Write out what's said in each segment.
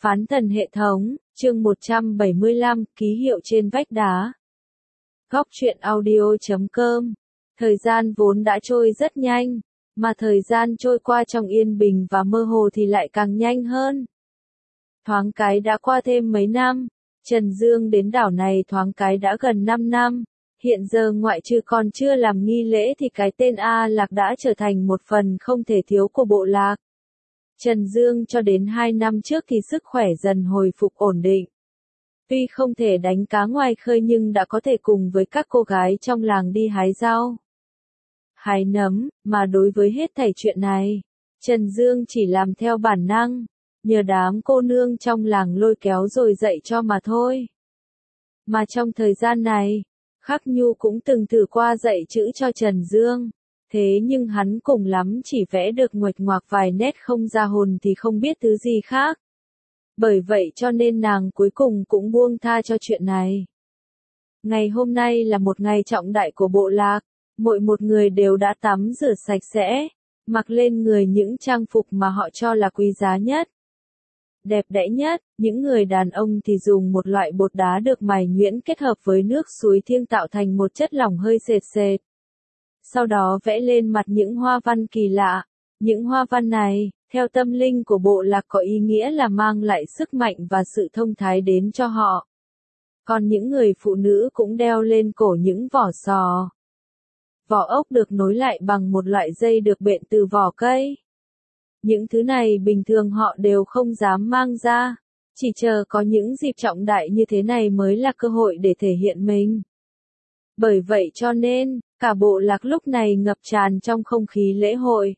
Phán thần hệ thống, chương 175, ký hiệu trên vách đá. Góc truyện audio.com. Thời gian vốn đã trôi rất nhanh, mà thời gian trôi qua trong yên bình và mơ hồ thì lại càng nhanh hơn. Thoáng cái đã qua thêm mấy năm, Trần Dương đến đảo này thoáng cái đã gần 5 năm. Hiện giờ ngoại trừ còn chưa làm nghi lễ thì cái tên A Lạc đã trở thành một phần không thể thiếu của bộ lạc. Trần Dương cho đến 2 năm trước thì sức khỏe dần hồi phục ổn định. Tuy không thể đánh cá ngoài khơi nhưng đã có thể cùng với các cô gái trong làng đi hái rau, hái nấm, mà đối với hết thảy chuyện này, Trần Dương chỉ làm theo bản năng, nhờ đám cô nương trong làng lôi kéo rồi dạy cho mà thôi. Mà trong thời gian này, Khắc Nhu cũng từng thử qua dạy chữ cho Trần Dương. Thế nhưng hắn cùng lắm chỉ vẽ được nguệch ngoạc vài nét không ra hồn thì không biết thứ gì khác. Bởi vậy cho nên nàng cuối cùng cũng buông tha cho chuyện này. Ngày hôm nay là một ngày trọng đại của bộ lạc, mỗi một người đều đã tắm rửa sạch sẽ, mặc lên người những trang phục mà họ cho là quý giá nhất, đẹp đẽ nhất. Những người đàn ông thì dùng một loại bột đá được mài nhuyễn kết hợp với nước suối thiêng tạo thành một chất lỏng hơi sệt sệt. Sau đó vẽ lên mặt những hoa văn kỳ lạ. Những hoa văn này, theo tâm linh của bộ lạc có ý nghĩa là mang lại sức mạnh và sự thông thái đến cho họ. Còn những người phụ nữ cũng đeo lên cổ những vỏ sò. Vỏ ốc được nối lại bằng một loại dây được bện từ vỏ cây. Những thứ này bình thường họ đều không dám mang ra, chỉ chờ có những dịp trọng đại như thế này mới là cơ hội để thể hiện mình. Bởi vậy cho nên, cả bộ lạc lúc này ngập tràn trong không khí lễ hội.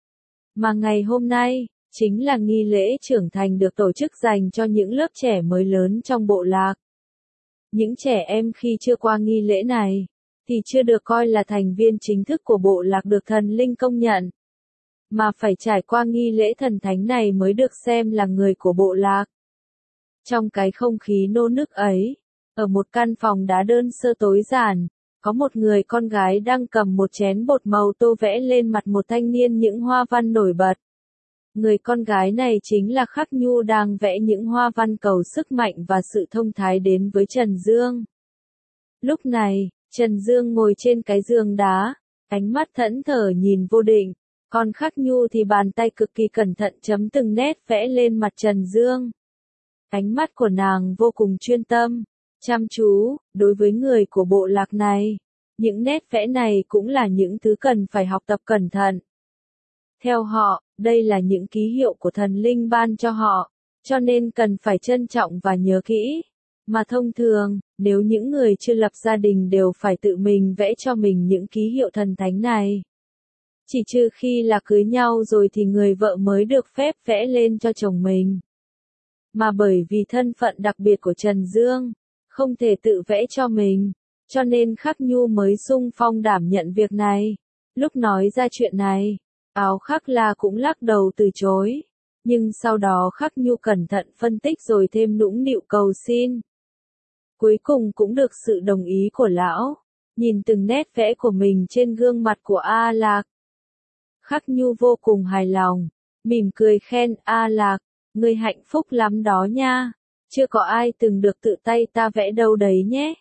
Mà ngày hôm nay, chính là nghi lễ trưởng thành được tổ chức dành cho những lớp trẻ mới lớn trong bộ lạc. Những trẻ em khi chưa qua nghi lễ này, thì chưa được coi là thành viên chính thức của bộ lạc được thần linh công nhận. Mà phải trải qua nghi lễ thần thánh này mới được xem là người của bộ lạc. Trong cái không khí nô nức ấy, ở một căn phòng đá đơn sơ tối giản, có một người con gái đang cầm một chén bột màu tô vẽ lên mặt một thanh niên những hoa văn nổi bật. Người con gái này chính là Khắc Nhu đang vẽ những hoa văn cầu sức mạnh và sự thông thái đến với Trần Dương. Lúc này, Trần Dương ngồi trên cái giường đá, ánh mắt thẫn thờ nhìn vô định, còn Khắc Nhu thì bàn tay cực kỳ cẩn thận chấm từng nét vẽ lên mặt Trần Dương. Ánh mắt của nàng vô cùng chuyên tâm, chăm chú. Đối với người của bộ lạc này, những nét vẽ này cũng là những thứ cần phải học tập cẩn thận. Theo họ, đây là những ký hiệu của thần linh ban cho họ, cho nên cần phải trân trọng và nhớ kỹ. Mà thông thường, nếu những người chưa lập gia đình đều phải tự mình vẽ cho mình những ký hiệu thần thánh này. Chỉ trừ khi là cưới nhau rồi thì người vợ mới được phép vẽ lên cho chồng mình. Mà bởi vì thân phận đặc biệt của Trần Dương, không thể tự vẽ cho mình, cho nên Khắc Nhu mới xung phong đảm nhận việc này. Lúc nói ra chuyện này, Áo Khắc La cũng lắc đầu từ chối. Nhưng sau đó Khắc Nhu cẩn thận phân tích rồi thêm nũng nịu cầu xin. Cuối cùng cũng được sự đồng ý của lão. Nhìn từng nét vẽ của mình trên gương mặt của A Lạc, Khắc Nhu vô cùng hài lòng, mỉm cười khen A Lạc, ngươi hạnh phúc lắm đó nha, chưa có ai từng được tự tay ta vẽ đâu đấy nhé.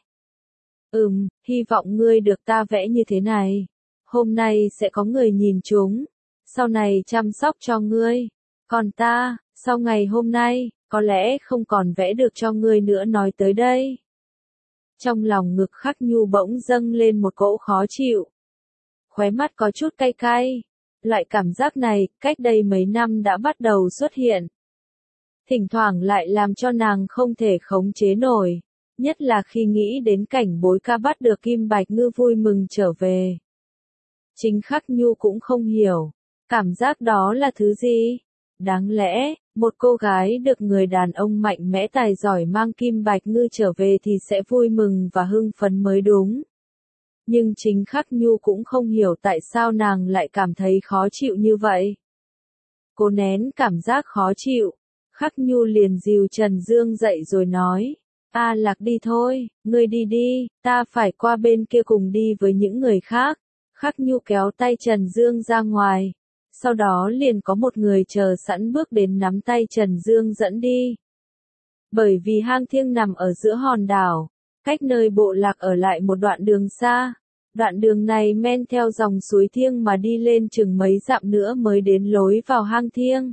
Hy vọng ngươi được ta vẽ như thế này. Hôm nay sẽ có người nhìn chúng, sau này chăm sóc cho ngươi. Còn ta, sau ngày hôm nay, có lẽ không còn vẽ được cho ngươi nữa nói tới đây. Trong lòng ngực Khắc Nhu bỗng dâng lên một cỗ khó chịu. Khóe mắt có chút cay cay. Loại cảm giác này, cách đây mấy năm đã bắt đầu xuất hiện. Thỉnh thoảng lại làm cho nàng không thể khống chế nổi. Nhất là khi nghĩ đến cảnh Bối Ca bắt được Kim Bạch Ngư vui mừng trở về. Chính Khắc Nhu cũng không hiểu, cảm giác đó là thứ gì? Đáng lẽ, một cô gái được người đàn ông mạnh mẽ tài giỏi mang Kim Bạch Ngư trở về thì sẽ vui mừng và hưng phấn mới đúng. Nhưng chính Khắc Nhu cũng không hiểu tại sao nàng lại cảm thấy khó chịu như vậy. Cố nén cảm giác khó chịu, Khắc Nhu liền dìu Trần Dương dậy rồi nói, A Lạc đi thôi, ngươi đi đi, ta phải qua bên kia cùng đi với những người khác. Khắc Nhu kéo tay Trần Dương ra ngoài, sau đó liền có một người chờ sẵn bước đến nắm tay Trần Dương dẫn đi. Bởi vì hang thiêng nằm ở giữa hòn đảo, cách nơi bộ lạc ở lại một đoạn đường xa. Đoạn đường này men theo dòng suối thiêng mà đi lên chừng mấy dặm nữa mới đến lối vào hang thiêng.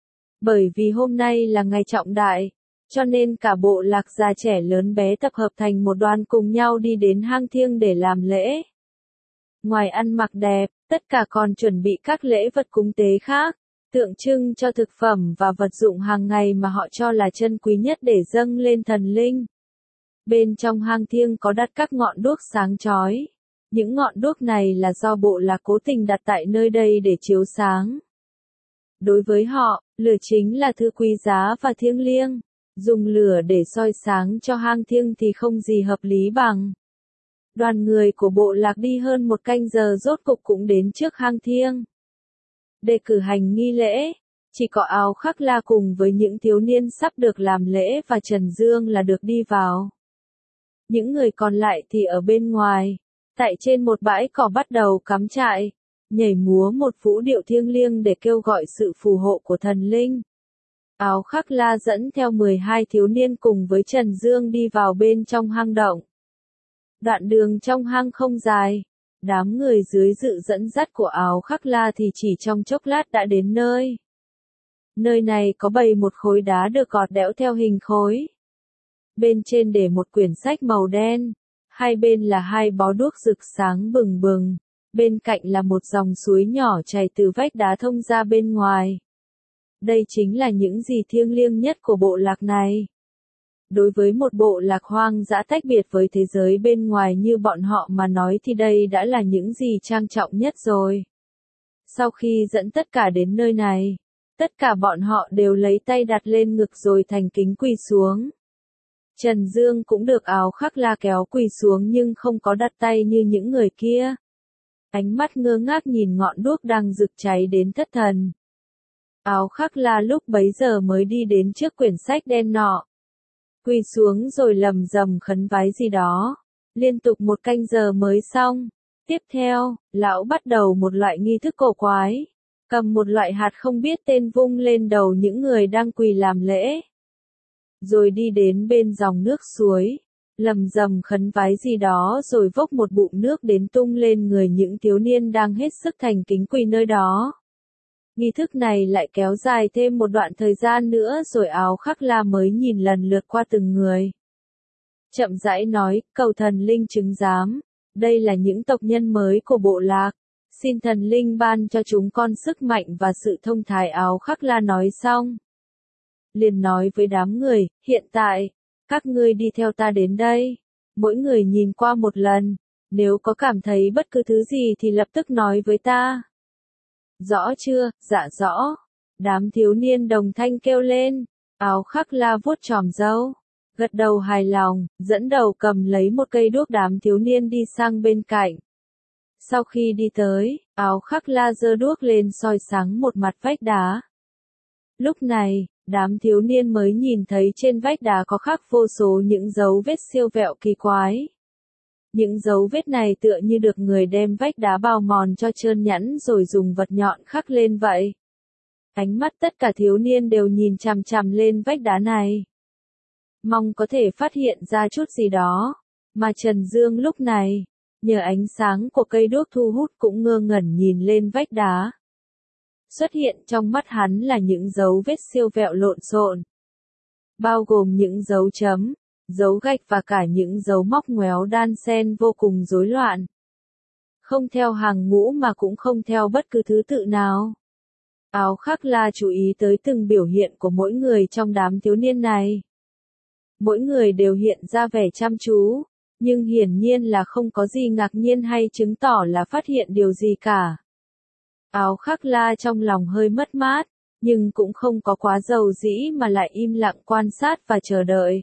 Bởi vì hôm nay là ngày trọng đại, cho nên cả bộ lạc già trẻ lớn bé tập hợp thành một đoàn cùng nhau đi đến hang thiêng để làm lễ. Ngoài ăn mặc đẹp, tất cả còn chuẩn bị các lễ vật cúng tế khác, tượng trưng cho thực phẩm và vật dụng hàng ngày mà họ cho là chân quý nhất để dâng lên thần linh. Bên trong hang thiêng có đặt các ngọn đuốc sáng chói. Những ngọn đuốc này là do bộ lạc cố tình đặt tại nơi đây để chiếu sáng. Đối với họ, lửa chính là thứ quý giá và thiêng liêng. Dùng lửa để soi sáng cho hang thiêng thì không gì hợp lý bằng. Đoàn người của bộ lạc đi hơn một canh giờ rốt cục cũng đến trước hang thiêng. Để cử hành nghi lễ, chỉ có Áo Khắc La cùng với những thiếu niên sắp được làm lễ và Trần Dương là được đi vào. Những người còn lại thì ở bên ngoài, tại trên một bãi cỏ bắt đầu cắm trại, nhảy múa một vũ điệu thiêng liêng để kêu gọi sự phù hộ của thần linh. Áo Khắc La dẫn theo 12 thiếu niên cùng với Trần Dương đi vào bên trong hang động. Đoạn đường trong hang không dài, đám người dưới sự dẫn dắt của Áo Khắc La thì chỉ trong chốc lát đã đến nơi. Nơi này có bày một khối đá được gọt đẽo theo hình khối. Bên trên để một quyển sách màu đen, hai bên là hai bó đuốc rực sáng bừng bừng, bên cạnh là một dòng suối nhỏ chảy từ vách đá thông ra bên ngoài. Đây chính là những gì thiêng liêng nhất của bộ lạc này. Đối với một bộ lạc hoang dã tách biệt với thế giới bên ngoài như bọn họ mà nói thì đây đã là những gì trang trọng nhất rồi. Sau khi dẫn tất cả đến nơi này, tất cả bọn họ đều lấy tay đặt lên ngực rồi thành kính quỳ xuống. Trần Dương cũng được Áo Khắc La kéo quỳ xuống nhưng không có đặt tay như những người kia. Ánh mắt ngơ ngác nhìn ngọn đuốc đang rực cháy đến thất thần. Áo Khắc La lúc bấy giờ mới đi đến trước quyển sách đen nọ. Quỳ xuống rồi lầm rầm khấn vái gì đó. Liên tục một canh giờ mới xong. Tiếp theo, lão bắt đầu một loại nghi thức cổ quái. Cầm một loại hạt không biết tên vung lên đầu những người đang quỳ làm lễ. Rồi đi đến bên dòng nước suối. Lầm rầm khấn vái gì đó rồi vốc một bụng nước đến tung lên người những thiếu niên đang hết sức thành kính quỳ nơi đó. Nghi thức này lại kéo dài thêm một đoạn thời gian nữa rồi Áo Khắc La mới nhìn lần lượt qua từng người. Chậm rãi nói, cầu thần linh chứng giám, đây là những tộc nhân mới của bộ lạc, xin thần linh ban cho chúng con sức mạnh và sự thông thái. Áo Khắc La nói xong, liền nói với đám người, hiện tại, các ngươi đi theo ta đến đây, mỗi người nhìn qua một lần, nếu có cảm thấy bất cứ thứ gì thì lập tức nói với ta. Rõ chưa? Dạ rõ. Đám thiếu niên đồng thanh kêu lên. Áo Khắc La vuốt chòm râu, gật đầu hài lòng, dẫn đầu cầm lấy một cây đuốc. Đám thiếu niên đi sang bên cạnh. Sau khi đi tới, Áo Khắc La giơ đuốc lên soi sáng một mặt vách đá. Lúc này, đám thiếu niên mới nhìn thấy trên vách đá có khắc vô số những dấu vết siêu vẹo kỳ quái. Những dấu vết này tựa như được người đem vách đá bào mòn cho trơn nhẵn rồi dùng vật nhọn khắc lên vậy. Ánh mắt tất cả thiếu niên đều nhìn chằm chằm lên vách đá này. Mong có thể phát hiện ra chút gì đó. Mà Trần Dương lúc này, nhờ ánh sáng của cây đuốc thu hút cũng ngơ ngẩn nhìn lên vách đá. Xuất hiện trong mắt hắn là những dấu vết siêu vẹo lộn xộn. Bao gồm những dấu chấm, dấu gạch và cả những dấu móc ngoéo đan xen vô cùng rối loạn. Không theo hàng ngũ mà cũng không theo bất cứ thứ tự nào. Áo Khắc La chú ý tới từng biểu hiện của mỗi người trong đám thiếu niên này. Mỗi người đều hiện ra vẻ chăm chú, nhưng hiển nhiên là không có gì ngạc nhiên hay chứng tỏ là phát hiện điều gì cả. Áo Khắc La trong lòng hơi mất mát, nhưng cũng không có quá dầu dĩ mà lại im lặng quan sát và chờ đợi.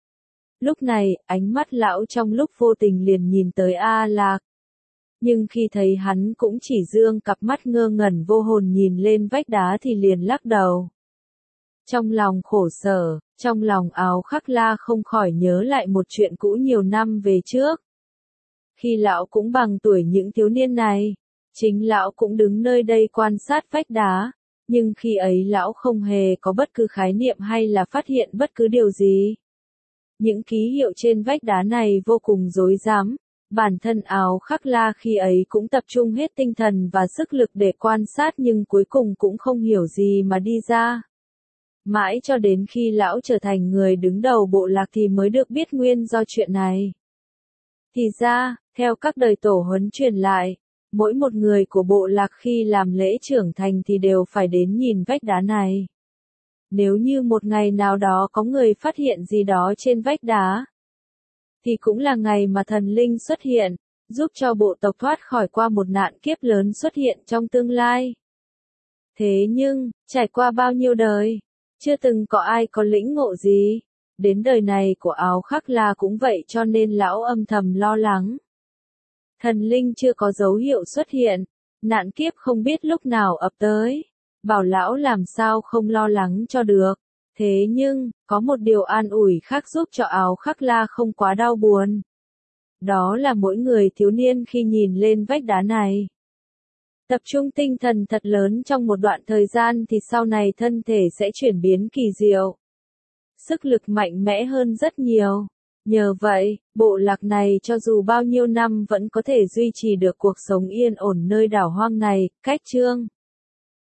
Lúc này, ánh mắt lão trong lúc vô tình liền nhìn tới A Lạc. Nhưng khi thấy hắn cũng chỉ dương cặp mắt ngơ ngẩn vô hồn nhìn lên vách đá thì liền lắc đầu. Trong lòng khổ sở, trong lòng Áo Khắc La không khỏi nhớ lại một chuyện cũ nhiều năm về trước. Khi lão cũng bằng tuổi những thiếu niên này, chính lão cũng đứng nơi đây quan sát vách đá, nhưng khi ấy lão không hề có bất cứ khái niệm hay là phát hiện bất cứ điều gì. Những ký hiệu trên vách đá này vô cùng rối rắm, bản thân Áo Khắc La khi ấy cũng tập trung hết tinh thần và sức lực để quan sát nhưng cuối cùng cũng không hiểu gì mà đi ra. Mãi cho đến khi lão trở thành người đứng đầu bộ lạc thì mới được biết nguyên do chuyện này. Thì ra, theo các đời tổ huấn truyền lại, mỗi một người của bộ lạc khi làm lễ trưởng thành thì đều phải đến nhìn vách đá này. Nếu như một ngày nào đó có người phát hiện gì đó trên vách đá, thì cũng là ngày mà thần linh xuất hiện, giúp cho bộ tộc thoát khỏi qua một nạn kiếp lớn xuất hiện trong tương lai. Thế nhưng, trải qua bao nhiêu đời, chưa từng có ai có lĩnh ngộ gì. Đến đời này của Áo Khắc La cũng vậy cho nên lão âm thầm lo lắng. Thần linh chưa có dấu hiệu xuất hiện, nạn kiếp không biết lúc nào ập tới. Bảo lão làm sao không lo lắng cho được. Thế nhưng, có một điều an ủi khác giúp cho Áo Khắc La không quá đau buồn. Đó là mỗi người thiếu niên khi nhìn lên vách đá này, tập trung tinh thần thật lớn trong một đoạn thời gian thì sau này thân thể sẽ chuyển biến kỳ diệu. Sức lực mạnh mẽ hơn rất nhiều. Nhờ vậy, bộ lạc này cho dù bao nhiêu năm vẫn có thể duy trì được cuộc sống yên ổn nơi đảo hoang này. Cách chương